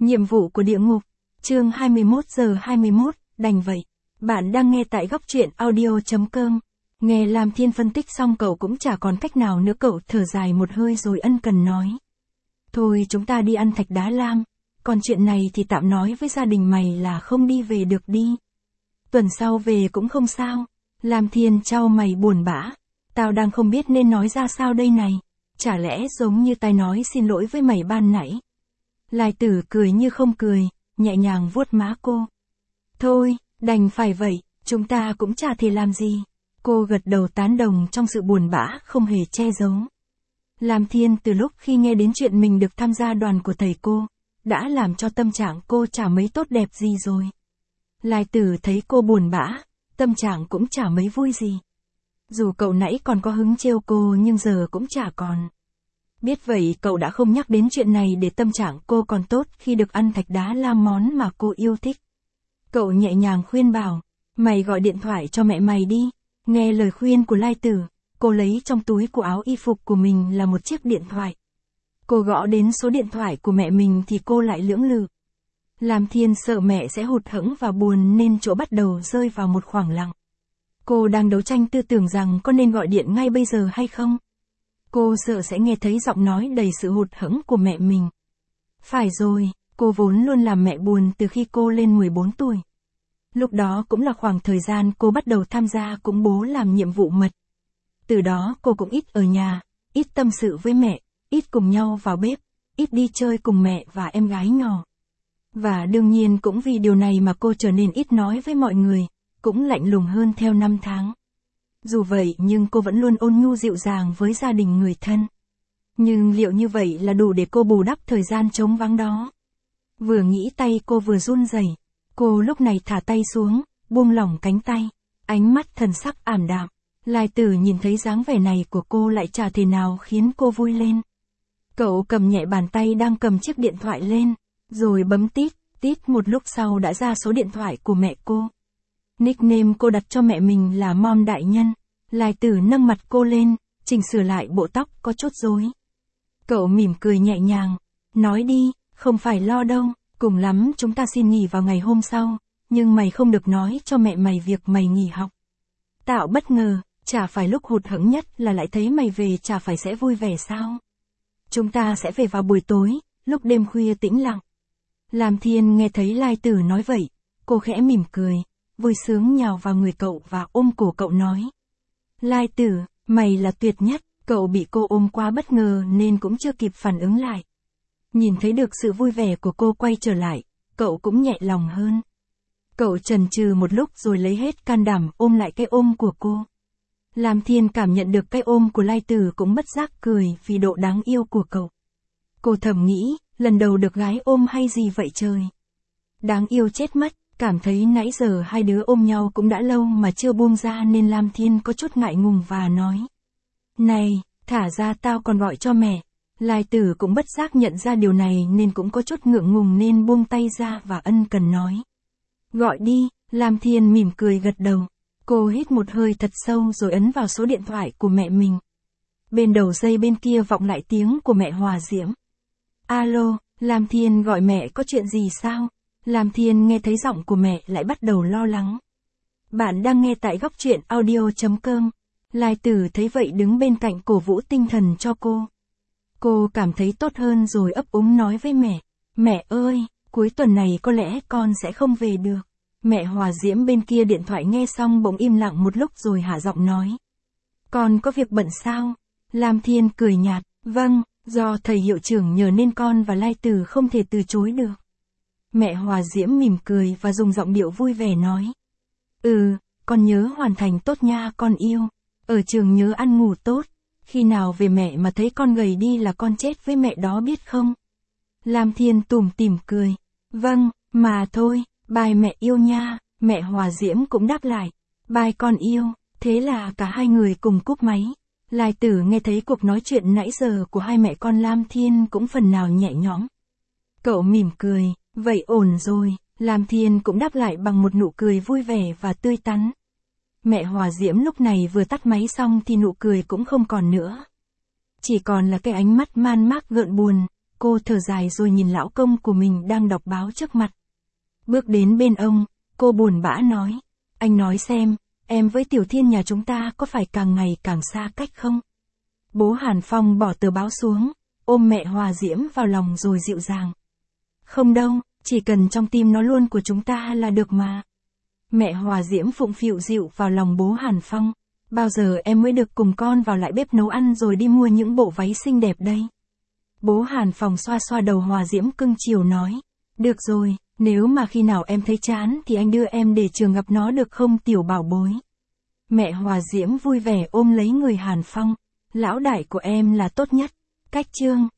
Nhiệm vụ của địa ngục, chương 21:21, đành vậy. Bạn đang nghe tại góc truyện audio.com. Nghe Lam Thiên phân tích xong cậu cũng chả còn cách nào nữa, cậu thở dài một hơi rồi ân cần nói. Thôi chúng ta đi ăn thạch đá lam, còn chuyện này thì tạm nói với gia đình mày là không đi về được đi. Tuần sau về cũng không sao. Lam Thiên chau mày buồn bã. Tao đang không biết nên nói ra sao đây này. Chả lẽ giống như tao nói xin lỗi với mày ban nãy. Lai Tử cười như không cười, nhẹ nhàng vuốt má cô. Thôi, đành phải vậy, chúng ta cũng chả thể làm gì. Cô gật đầu tán đồng trong sự buồn bã không hề che giấu. Lam Thiên từ lúc khi nghe đến chuyện mình được tham gia đoàn của thầy cô, đã làm cho tâm trạng cô chả mấy tốt đẹp gì rồi. Lai Tử thấy cô buồn bã, tâm trạng cũng chả mấy vui gì. Dù cậu nãy còn có hứng trêu cô nhưng giờ cũng chả còn. Biết vậy cậu đã không nhắc đến chuyện này để tâm trạng cô còn tốt khi được ăn thạch đá lam, món mà cô yêu thích. Cậu nhẹ nhàng khuyên bảo, mày gọi điện thoại cho mẹ mày đi. Nghe lời khuyên của Lai Tử, cô lấy trong túi của áo y phục của mình là một chiếc điện thoại. Cô gõ đến số điện thoại của mẹ mình thì cô lại lưỡng lự. Lam Thiên sợ mẹ sẽ hụt hẫng và buồn nên chỗ bắt đầu rơi vào một khoảng lặng. Cô đang đấu tranh tư tưởng rằng có nên gọi điện ngay bây giờ hay không. Cô sợ sẽ nghe thấy giọng nói đầy sự hụt hẫng của mẹ mình. Phải rồi, cô vốn luôn làm mẹ buồn từ khi cô lên 14 tuổi. Lúc đó cũng là khoảng thời gian cô bắt đầu tham gia cúng bố làm nhiệm vụ mật. Từ đó cô cũng ít ở nhà, ít tâm sự với mẹ, ít cùng nhau vào bếp, ít đi chơi cùng mẹ và em gái nhỏ. Và đương nhiên cũng vì điều này mà cô trở nên ít nói với mọi người, cũng lạnh lùng hơn theo năm tháng. Dù vậy nhưng cô vẫn luôn ôn nhu dịu dàng với gia đình người thân. Nhưng liệu như vậy là đủ để cô bù đắp thời gian trống vắng đó? Vừa nghĩ tay cô vừa run rẩy. Cô lúc này thả tay xuống, buông lỏng cánh tay, ánh mắt thần sắc ảm đạm. Lai Tử nhìn thấy dáng vẻ này của cô lại chả thể nào khiến cô vui lên. Cậu cầm nhẹ bàn tay đang cầm chiếc điện thoại lên, rồi bấm tít, tít một lúc sau đã ra số điện thoại của mẹ cô. Nickname cô đặt cho mẹ mình là Mom đại nhân. Lai Tử nâng mặt cô lên, chỉnh sửa lại bộ tóc có chút rối. Cậu mỉm cười nhẹ nhàng, nói đi, không phải lo đâu, cùng lắm chúng ta xin nghỉ vào ngày hôm sau, nhưng mày không được nói cho mẹ mày việc mày nghỉ học. Tạo bất ngờ, chả phải lúc hụt hẫng nhất là lại thấy mày về, chả phải sẽ vui vẻ sao? Chúng ta sẽ về vào buổi tối, lúc đêm khuya tĩnh lặng. Lam Thiên nghe thấy Lai Tử nói vậy, cô khẽ mỉm cười, vui sướng nhào vào người cậu và ôm cổ cậu nói. Lai Tử, mày là tuyệt nhất. Cậu bị cô ôm quá bất ngờ nên cũng chưa kịp phản ứng lại. Nhìn thấy được sự vui vẻ của cô quay trở lại, cậu cũng nhẹ lòng hơn. Cậu chần chừ một lúc rồi lấy hết can đảm ôm lại cái ôm của cô. Lam Thiên cảm nhận được cái ôm của Lai Tử cũng bất giác cười vì độ đáng yêu của cậu. Cô thầm nghĩ, lần đầu được gái ôm hay gì vậy trời. Đáng yêu chết mất, cảm thấy nãy giờ hai đứa ôm nhau cũng đã lâu mà chưa buông ra nên Lam Thiên có chút ngại ngùng và nói. Này, thả ra tao còn gọi cho mẹ. Lai Tử cũng bất giác nhận ra điều này nên cũng có chút ngượng ngùng nên buông tay ra và ân cần nói. Gọi đi, Lam Thiên mỉm cười gật đầu. Cô hít một hơi thật sâu rồi ấn vào số điện thoại của mẹ mình. Bên đầu dây bên kia vọng lại tiếng của mẹ Hòa Diễm. Alo, Lam Thiên gọi mẹ có chuyện gì sao? Lam Thiên nghe thấy giọng của mẹ lại bắt đầu lo lắng. Bạn đang nghe tại góc truyện audio.com. Lai Tử thấy vậy đứng bên cạnh cổ vũ tinh thần cho cô. Cô cảm thấy tốt hơn rồi ấp úng nói với mẹ. Mẹ ơi, cuối tuần này có lẽ con sẽ không về được. Mẹ Hòa Diễm bên kia điện thoại nghe xong bỗng im lặng một lúc rồi hạ giọng nói. Con có việc bận sao? Lam Thiên cười nhạt. Vâng, do thầy hiệu trưởng nhờ nên con và Lai Tử không thể từ chối được. Mẹ Hòa Diễm mỉm cười và dùng giọng điệu vui vẻ nói. Con nhớ hoàn thành tốt nha con yêu. Ở trường nhớ ăn ngủ tốt, khi nào về mẹ mà thấy con gầy đi là con chết với mẹ đó biết không? Lam Thiên tủm tỉm cười. Vâng, mà thôi, bye mẹ yêu nha. Mẹ Hòa Diễm cũng đáp lại. Bye con yêu. Thế là cả hai người cùng cúp máy. Lai Tử nghe thấy cuộc nói chuyện nãy giờ của hai mẹ con Lam Thiên cũng phần nào nhẹ nhõm. Cậu mỉm cười, vậy ổn rồi. Lam Thiên cũng đáp lại bằng một nụ cười vui vẻ và tươi tắn. Mẹ Hòa Diễm lúc này vừa tắt máy xong thì nụ cười cũng không còn nữa. Chỉ còn là cái ánh mắt man mác gợn buồn, Cô thở dài rồi nhìn lão công của mình đang đọc báo trước mặt. Bước đến bên ông, cô buồn bã nói. Anh nói xem, em với Tiểu Thiên nhà chúng ta có phải càng ngày càng xa cách không? Bố Hàn Phong bỏ tờ báo xuống, ôm mẹ Hòa Diễm vào lòng rồi dịu dàng. Không đâu, chỉ cần trong tim nó luôn của chúng ta là được mà. Mẹ Hòa Diễm phụng phịu dịu vào lòng bố Hàn Phong. Bao giờ em mới được cùng con vào lại bếp nấu ăn rồi đi mua những bộ váy xinh đẹp đây? Bố Hàn Phong xoa xoa đầu Hòa Diễm cưng chiều nói. Được rồi, nếu mà khi nào em thấy chán thì anh đưa em để trường gặp nó được không tiểu bảo bối? Mẹ Hòa Diễm vui vẻ ôm lấy người Hàn Phong. Lão đại của em là tốt nhất. Cách chương